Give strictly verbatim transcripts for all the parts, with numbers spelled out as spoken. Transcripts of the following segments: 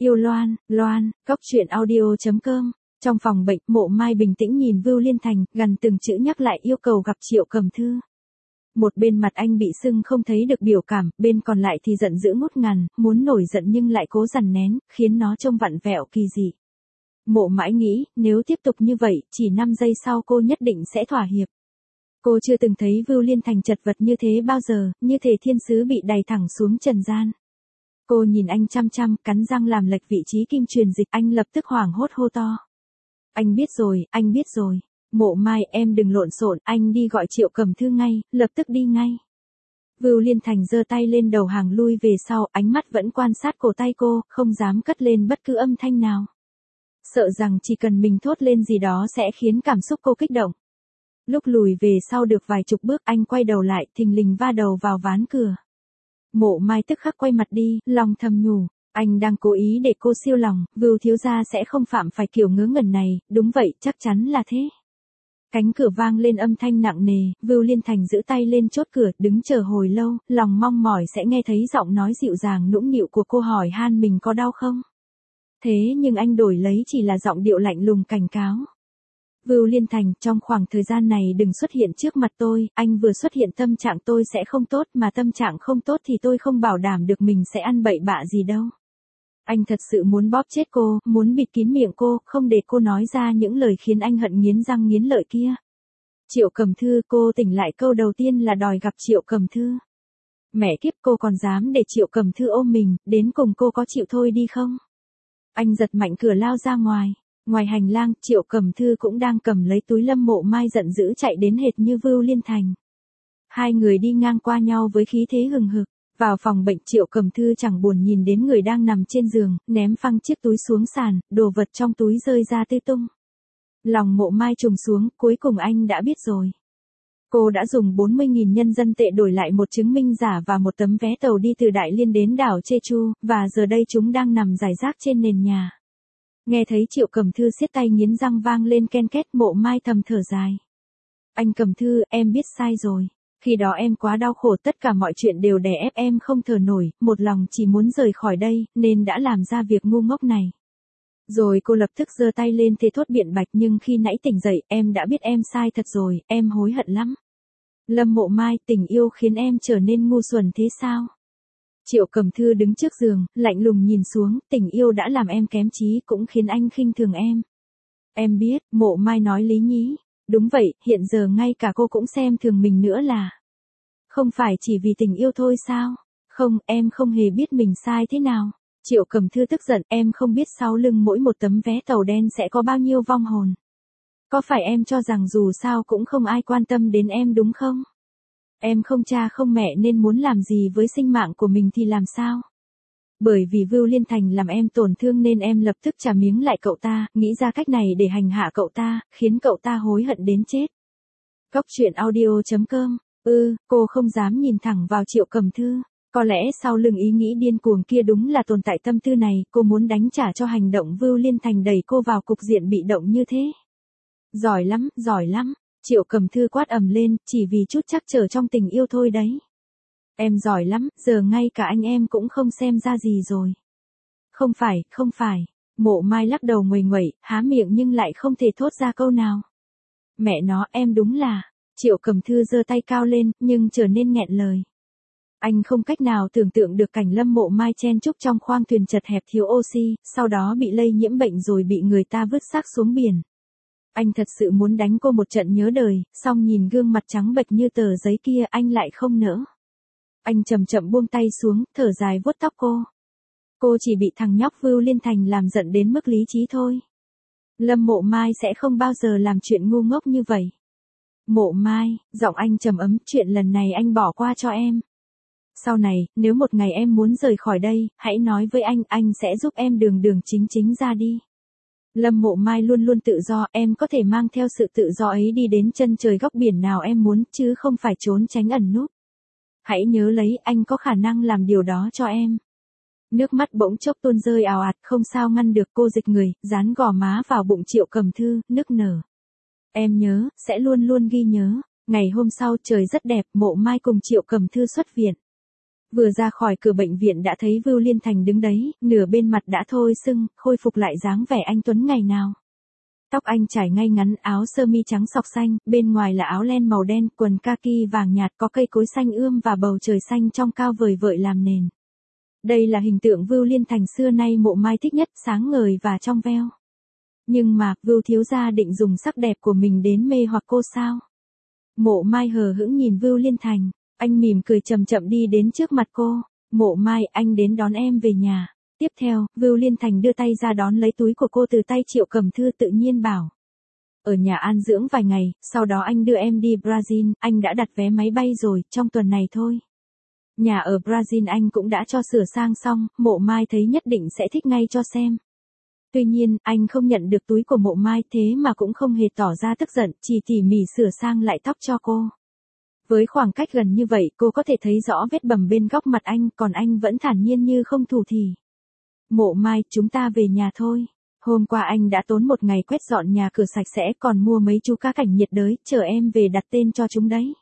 Yêu Loan, Loan, Cóc truyện audio chấm com. Trong phòng bệnh, Mộ Mai bình tĩnh nhìn Vưu Liên Thành, gần từng chữ nhắc lại yêu cầu gặp Triệu Cầm Thư. Một bên mặt anh bị sưng không thấy được biểu cảm, bên còn lại thì giận dữ ngút ngàn, muốn nổi giận nhưng lại cố dằn nén, khiến nó trông vặn vẹo kỳ dị. Mộ mãi nghĩ, nếu tiếp tục như vậy, chỉ năm giây sau cô nhất định sẽ thỏa hiệp. Cô chưa từng thấy Vưu Liên Thành chật vật như thế bao giờ, như thể thiên sứ bị đày thẳng xuống trần gian. Cô nhìn anh chăm chăm, cắn răng làm lệch vị trí kim truyền dịch, anh lập tức hoảng hốt hô to. Anh biết rồi, anh biết rồi. Mộ Mai, em đừng lộn xộn, anh đi gọi Triệu Cầm Thư ngay, lập tức đi ngay. Vưu Liên Thành giơ tay lên đầu hàng lui về sau, ánh mắt vẫn quan sát cổ tay cô, không dám cất lên bất cứ âm thanh nào. Sợ rằng chỉ cần mình thốt lên gì đó sẽ khiến cảm xúc cô kích động. Lúc lùi về sau được vài chục bước, anh quay đầu lại, thình lình va đầu vào ván cửa. Mộ Mai tức khắc quay mặt đi, lòng thầm nhủ, anh đang cố ý để cô siêu lòng, Vưu thiếu gia sẽ không phạm phải kiểu ngớ ngẩn này, đúng vậy, chắc chắn là thế. Cánh cửa vang lên âm thanh nặng nề, Vưu Liên Thành giữ tay lên chốt cửa, đứng chờ hồi lâu, lòng mong mỏi sẽ nghe thấy giọng nói dịu dàng nũng nịu của cô hỏi han mình có đau không. Thế nhưng anh đổi lấy chỉ là giọng điệu lạnh lùng cảnh cáo. Vưu Liên Thành, trong khoảng thời gian này đừng xuất hiện trước mặt tôi, anh vừa xuất hiện tâm trạng tôi sẽ không tốt, mà tâm trạng không tốt thì tôi không bảo đảm được mình sẽ ăn bậy bạ gì đâu. Anh thật sự muốn bóp chết cô, muốn bịt kín miệng cô, không để cô nói ra những lời khiến anh hận nghiến răng nghiến lợi kia. Triệu Cầm Thư, cô tỉnh lại câu đầu tiên là đòi gặp Triệu Cầm Thư. Mẹ kiếp, cô còn dám để Triệu Cầm Thư ôm mình, đến cùng cô có chịu thôi đi không? Anh giật mạnh cửa lao ra ngoài. Ngoài hành lang, Triệu Cầm Thư cũng đang cầm lấy túi. Lâm Mộ Mai giận dữ chạy đến hệt như Vưu Liên Thành. Hai người đi ngang qua nhau với khí thế hừng hực. Vào phòng bệnh, Triệu Cầm Thư chẳng buồn nhìn đến người đang nằm trên giường, ném phăng chiếc túi xuống sàn, đồ vật trong túi rơi ra tứ tung. Lòng Mộ Mai trùng xuống, cuối cùng anh đã biết rồi. Cô đã dùng bốn mươi nghìn nhân dân tệ đổi lại một chứng minh giả và một tấm vé tàu đi từ Đại Liên đến đảo Jeju, và giờ đây chúng đang nằm rải rác trên nền nhà. Nghe thấy Triệu Cầm Thư siết tay nghiến răng vang lên ken két, Mộ Mai thầm thở dài. Anh Cầm Thư, em biết sai rồi. Khi đó em quá đau khổ, tất cả mọi chuyện đều đè ép em không thở nổi, một lòng chỉ muốn rời khỏi đây, nên đã làm ra việc ngu ngốc này. Rồi cô lập tức giơ tay lên thề thốt biện bạch, nhưng khi nãy tỉnh dậy, em đã biết em sai thật rồi, em hối hận lắm. Lâm Mộ Mai, tình yêu khiến em trở nên ngu xuẩn thế sao? Triệu Cầm Thư đứng trước giường, lạnh lùng nhìn xuống, tình yêu đã làm em kém trí, cũng khiến anh khinh thường em. Em biết, Mộ Mai nói lý nhí. Đúng vậy, hiện giờ ngay cả cô cũng xem thường mình nữa là. Không phải chỉ vì tình yêu thôi sao? Không, em không hề biết mình sai thế nào. Triệu Cầm Thư tức giận, em không biết sau lưng mỗi một tấm vé tàu đen sẽ có bao nhiêu vong hồn. Có phải em cho rằng dù sao cũng không ai quan tâm đến em đúng không? Em không cha không mẹ nên muốn làm gì với sinh mạng của mình thì làm sao? Bởi vì Vưu Liên Thành làm em tổn thương nên em lập tức trả miếng lại cậu ta, nghĩ ra cách này để hành hạ cậu ta, khiến cậu ta hối hận đến chết. Cóc truyện audio chấm com. Ừ, cô không dám nhìn thẳng vào Triệu Cầm Thư. Có lẽ sau lưng ý nghĩ điên cuồng kia đúng là tồn tại tâm tư này, cô muốn đánh trả cho hành động Vưu Liên Thành đẩy cô vào cục diện bị động như thế. Giỏi lắm, giỏi lắm. Triệu Cầm Thư quát ầm lên, chỉ vì chút trắc trở trong tình yêu thôi đấy. Em giỏi lắm, giờ ngay cả anh em cũng không xem ra gì rồi. Không phải, không phải. Mộ Mai lắc đầu nguầy nguẩy, há miệng nhưng lại không thể thốt ra câu nào. Mẹ nó, em đúng là. Triệu Cầm Thư giơ tay cao lên, nhưng trở nên nghẹn lời. Anh không cách nào tưởng tượng được cảnh Lâm Mộ Mai chen chúc trong khoang thuyền chật hẹp thiếu oxy, sau đó bị lây nhiễm bệnh rồi bị người ta vứt xác xuống biển. Anh thật sự muốn đánh cô một trận nhớ đời, song nhìn gương mặt trắng bệch như tờ giấy kia anh lại không nỡ. Anh chậm chậm buông tay xuống, thở dài vuốt tóc cô. Cô chỉ bị thằng nhóc Vưu Liên Thành làm giận đến mức lý trí thôi. Lâm Mộ Mai sẽ không bao giờ làm chuyện ngu ngốc như vậy. Mộ Mai, giọng anh trầm ấm, chuyện lần này anh bỏ qua cho em. Sau này, nếu một ngày em muốn rời khỏi đây, hãy nói với anh, anh sẽ giúp em đường đường chính chính ra đi. Lâm Mộ Mai luôn luôn tự do, em có thể mang theo sự tự do ấy đi đến chân trời góc biển nào em muốn, chứ không phải trốn tránh ẩn núp. Hãy nhớ lấy, anh có khả năng làm điều đó cho em. Nước mắt bỗng chốc tuôn rơi ào ạt, không sao ngăn được, cô dịch người, dán gò má vào bụng Triệu Cầm Thư, nức nở. Em nhớ, sẽ luôn luôn ghi nhớ. Ngày hôm sau trời rất đẹp, Mộ Mai cùng Triệu Cầm Thư xuất viện. Vừa ra khỏi cửa bệnh viện đã thấy Vưu Liên Thành đứng đấy, nửa bên mặt đã thôi sưng, khôi phục lại dáng vẻ anh tuấn ngày nào. Tóc anh trải ngay ngắn, áo sơ mi trắng sọc xanh, bên ngoài là áo len màu đen, quần kaki vàng nhạt có cây cối xanh ươm và bầu trời xanh trong cao vời vợi làm nền. Đây là hình tượng Vưu Liên Thành xưa nay Mộ Mai thích nhất, sáng ngời và trong veo. Nhưng mà, Vưu thiếu gia định dùng sắc đẹp của mình đến mê hoặc cô sao? Mộ Mai hờ hững nhìn Vưu Liên Thành, anh mỉm cười chậm chậm đi đến trước mặt cô. Mộ Mai, anh đến đón em về nhà. Tiếp theo, Vưu Liên Thành đưa tay ra đón lấy túi của cô từ tay Triệu Cẩm Thư, tự nhiên bảo. Ở nhà an dưỡng vài ngày, sau đó anh đưa em đi Brazil, anh đã đặt vé máy bay rồi, trong tuần này thôi. Nhà ở Brazil anh cũng đã cho sửa sang xong, Mộ Mai thấy nhất định sẽ thích ngay cho xem. Tuy nhiên, anh không nhận được túi của Mộ Mai thế mà cũng không hề tỏ ra tức giận, chỉ tỉ mỉ sửa sang lại tóc cho cô. Với khoảng cách gần như vậy, cô có thể thấy rõ vết bầm bên góc mặt anh, còn anh vẫn thản nhiên như không thủ thỉ. Mộ Mai, chúng ta về nhà thôi. Hôm qua anh đã tốn một ngày quét dọn nhà cửa sạch sẽ, còn mua mấy chú cá cảnh nhiệt đới, chờ em về đặt tên cho chúng đấy.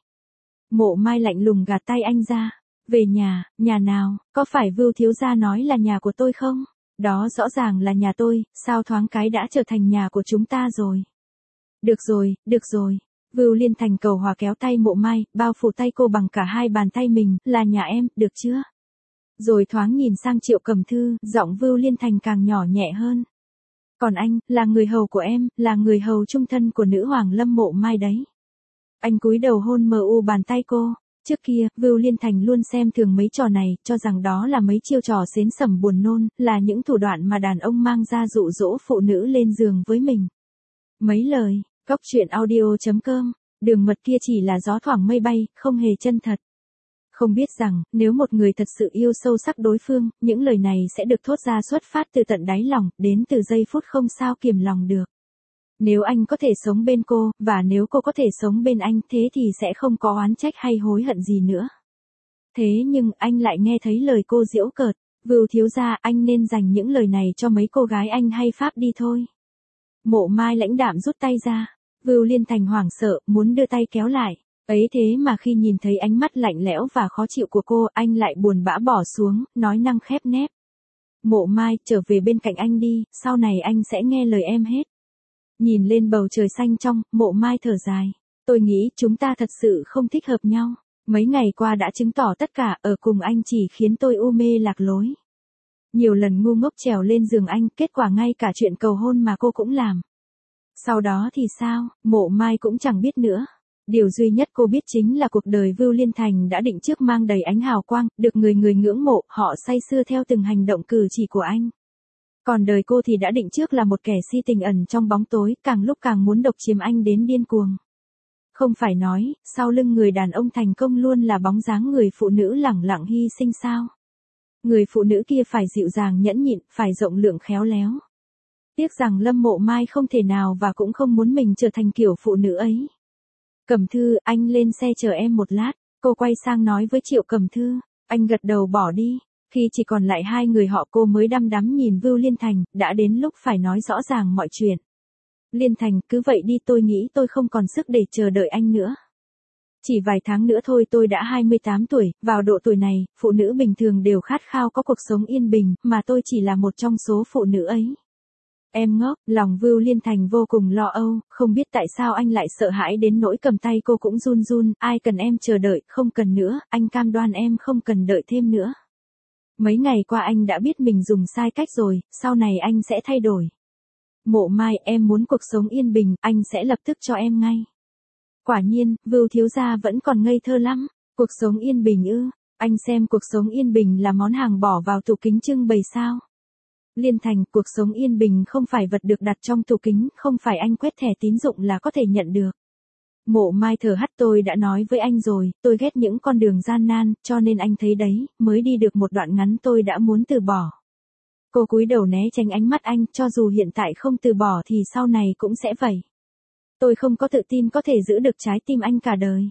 Mộ Mai lạnh lùng gạt tay anh ra. Về nhà, nhà nào, có phải Vưu thiếu gia nói là nhà của tôi không? Đó rõ ràng là nhà tôi, sao thoáng cái đã trở thành nhà của chúng ta rồi. Được rồi, được rồi. Vưu Liên Thành cầu hòa kéo tay Mộ Mai, bao phủ tay cô bằng cả hai bàn tay mình, là nhà em, được chưa? Rồi thoáng nhìn sang Triệu Cẩm Thư, giọng Vưu Liên Thành càng nhỏ nhẹ hơn. Còn anh, là người hầu của em, là người hầu trung thân của nữ hoàng Lâm Mộ Mai đấy. Anh cúi đầu hôn mờ u bàn tay cô. Trước kia, Vưu Liên Thành luôn xem thường mấy trò này, cho rằng đó là mấy chiêu trò xến sẩm buồn nôn, là những thủ đoạn mà đàn ông mang ra dụ dỗ phụ nữ lên giường với mình. Mấy lời, Cóc truyện audio chấm com, đường mật kia chỉ là gió thoảng mây bay, không hề chân thật. Không biết rằng, nếu một người thật sự yêu sâu sắc đối phương, những lời này sẽ được thốt ra xuất phát từ tận đáy lòng, đến từ giây phút không sao kiềm lòng được. Nếu anh có thể sống bên cô, và nếu cô có thể sống bên anh, thế thì sẽ không có oán trách hay hối hận gì nữa. Thế nhưng, anh lại nghe thấy lời cô giễu cợt. Vưu thiếu gia, anh nên dành những lời này cho mấy cô gái Anh hay Pháp đi thôi. Mộ Mai lãnh đạm rút tay ra. Vưu Liên Thành hoảng sợ, muốn đưa tay kéo lại. Ấy thế mà khi nhìn thấy ánh mắt lạnh lẽo và khó chịu của cô, anh lại buồn bã bỏ xuống, nói năng khép nép. Mộ Mai, trở về bên cạnh anh đi, sau này anh sẽ nghe lời em hết. Nhìn lên bầu trời xanh trong, Mộ Mai thở dài. Tôi nghĩ chúng ta thật sự không thích hợp nhau. Mấy ngày qua đã chứng tỏ tất cả, ở cùng anh chỉ khiến tôi u mê lạc lối. Nhiều lần ngu ngốc trèo lên giường anh, kết quả ngay cả chuyện cầu hôn mà cô cũng làm. Sau đó thì sao, Mộ Mai cũng chẳng biết nữa. Điều duy nhất cô biết chính là cuộc đời Vưu Liên Thành đã định trước mang đầy ánh hào quang, được người người ngưỡng mộ, họ say sưa theo từng hành động cử chỉ của anh. Còn đời cô thì đã định trước là một kẻ si tình ẩn trong bóng tối, càng lúc càng muốn độc chiếm anh đến điên cuồng. Không phải nói, sau lưng người đàn ông thành công luôn là bóng dáng người phụ nữ lẳng lặng hy sinh sao? Người phụ nữ kia phải dịu dàng nhẫn nhịn, phải rộng lượng khéo léo. Tiếc rằng Lâm Mộ Mai không thể nào và cũng không muốn mình trở thành kiểu phụ nữ ấy. Cẩm Thư, anh lên xe chờ em một lát. Cô quay sang nói với Triệu Cẩm Thư. Anh gật đầu bỏ đi. Khi chỉ còn lại hai người họ, cô mới đăm đắm nhìn Vưu Liên Thành, đã đến lúc phải nói rõ ràng mọi chuyện. Liên Thành, cứ vậy đi, tôi nghĩ tôi không còn sức để chờ đợi anh nữa. Chỉ vài tháng nữa thôi tôi đã hai mươi tám tuổi, vào độ tuổi này, phụ nữ bình thường đều khát khao có cuộc sống yên bình, mà tôi chỉ là một trong số phụ nữ ấy. Em ngốc, lòng Vưu Liên Thành vô cùng lo âu, không biết tại sao anh lại sợ hãi đến nỗi cầm tay cô cũng run run, ai cần em chờ đợi, không cần nữa, anh cam đoan em không cần đợi thêm nữa. Mấy ngày qua anh đã biết mình dùng sai cách rồi, sau này anh sẽ thay đổi. Mộ Mai, em muốn cuộc sống yên bình, anh sẽ lập tức cho em ngay. Quả nhiên, Vưu thiếu gia vẫn còn ngây thơ lắm. Cuộc sống yên bình ư? Anh xem cuộc sống yên bình là món hàng bỏ vào tủ kính trưng bày sao? Liên Thành, cuộc sống yên bình không phải vật được đặt trong tủ kính, không phải anh quét thẻ tín dụng là có thể nhận được. Mộ Mai thở hắt, tôi đã nói với anh rồi, tôi ghét những con đường gian nan, cho nên anh thấy đấy, mới đi được một đoạn ngắn tôi đã muốn từ bỏ. Cô cúi đầu né tránh ánh mắt anh, cho dù hiện tại không từ bỏ thì sau này cũng sẽ vậy. Tôi không có tự tin có thể giữ được trái tim anh cả đời.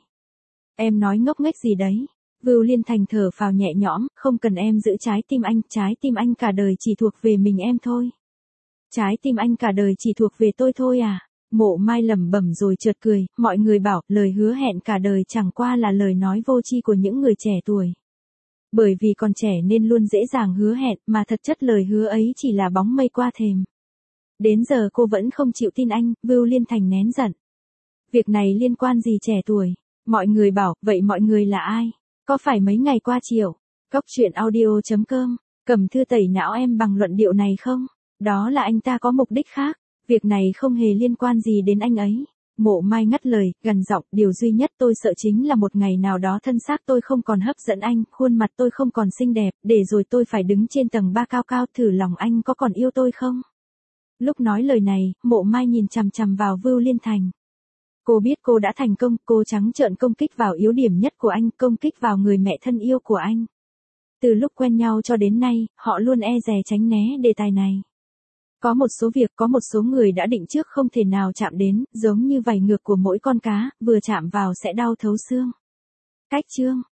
Em nói ngốc nghếch gì đấy? Vưu Liên Thành thở phào nhẹ nhõm, không cần em giữ trái tim anh, trái tim anh cả đời chỉ thuộc về mình em thôi. Trái tim anh cả đời chỉ thuộc về tôi thôi à? Mộ Mai lẩm bẩm rồi chợt cười, mọi người bảo lời hứa hẹn cả đời chẳng qua là lời nói vô tri của những người trẻ tuổi. Bởi vì còn trẻ nên luôn dễ dàng hứa hẹn, mà thật chất lời hứa ấy chỉ là bóng mây qua thềm. Đến giờ cô vẫn không chịu tin anh, Vưu Liên Thành nén giận. Việc này liên quan gì trẻ tuổi? Mọi người bảo, vậy mọi người là ai? Có phải mấy ngày qua Triệu? Cốc truyện audio chấm com, Cẩm Thư tẩy não em bằng luận điệu này không? Đó là anh ta có mục đích khác. Việc này không hề liên quan gì đến anh ấy. Mộ Mai ngắt lời, gằn giọng, điều duy nhất tôi sợ chính là một ngày nào đó thân xác tôi không còn hấp dẫn anh, khuôn mặt tôi không còn xinh đẹp, để rồi tôi phải đứng trên tầng ba cao cao thử lòng anh có còn yêu tôi không? Lúc nói lời này, Mộ Mai nhìn chằm chằm vào Vưu Liên Thành. Cô biết cô đã thành công, cô trắng trợn công kích vào yếu điểm nhất của anh, công kích vào người mẹ thân yêu của anh. Từ lúc quen nhau cho đến nay, họ luôn e dè tránh né đề tài này. Có một số việc, có một số người đã định trước không thể nào chạm đến, giống như vảy ngược của mỗi con cá, vừa chạm vào sẽ đau thấu xương. Cách chương